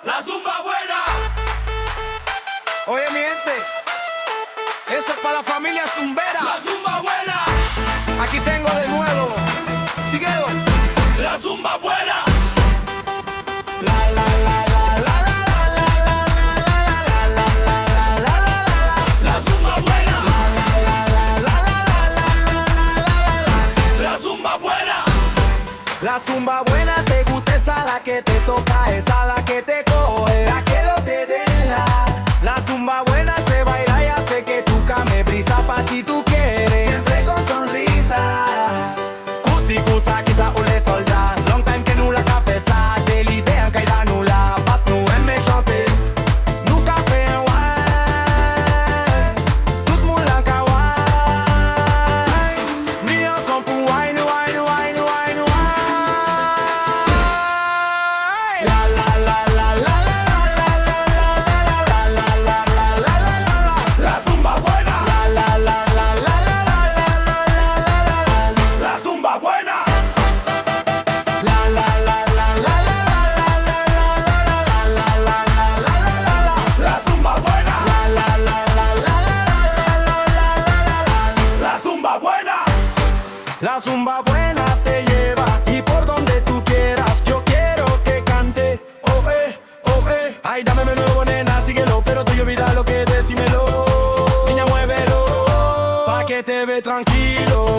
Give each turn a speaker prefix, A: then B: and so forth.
A: La zumba buena.
B: Oye, mi gente, eso es para la familia zumbera.
A: La zumba buena.
B: Aquí tengo de nuevo. Síguelo.
A: La zumba buena.
B: La la la la la la la la la la la la.
A: La zumba buena.
B: La
A: La zumba buena.
B: La zumba buena te gusta, esa la que te toca, esa la que te coge, la que no te deja. La zumba buena se baila y hace que tu came brisa, pa' ti tú quieres, siempre con sonrisa. Cusi cusa kisa ule soldat, long time que nous la café ça, de l'idée en caïda nous la passe, nous aime chanter. Nous café en wine, tout le monde la kawaii. Ni en son pour wine, wine, wine, wine, wine. La la la la la la la la la la la la.
A: La zumba buena.
B: La la la la la la la la la.
A: La zumba buena.
B: La la la la la la la la la.
A: La zumba buena.
B: La la la la la la la.
A: La zumba buena.
B: La zumba buena te lleva y por donde tú quieras. Yo quiero que cante. Oh oh ay, dame nuevo, nena, síguelo, pero tú y olvida lo que decímelo. Niña, muévelo, pa' que te ve tranquilo.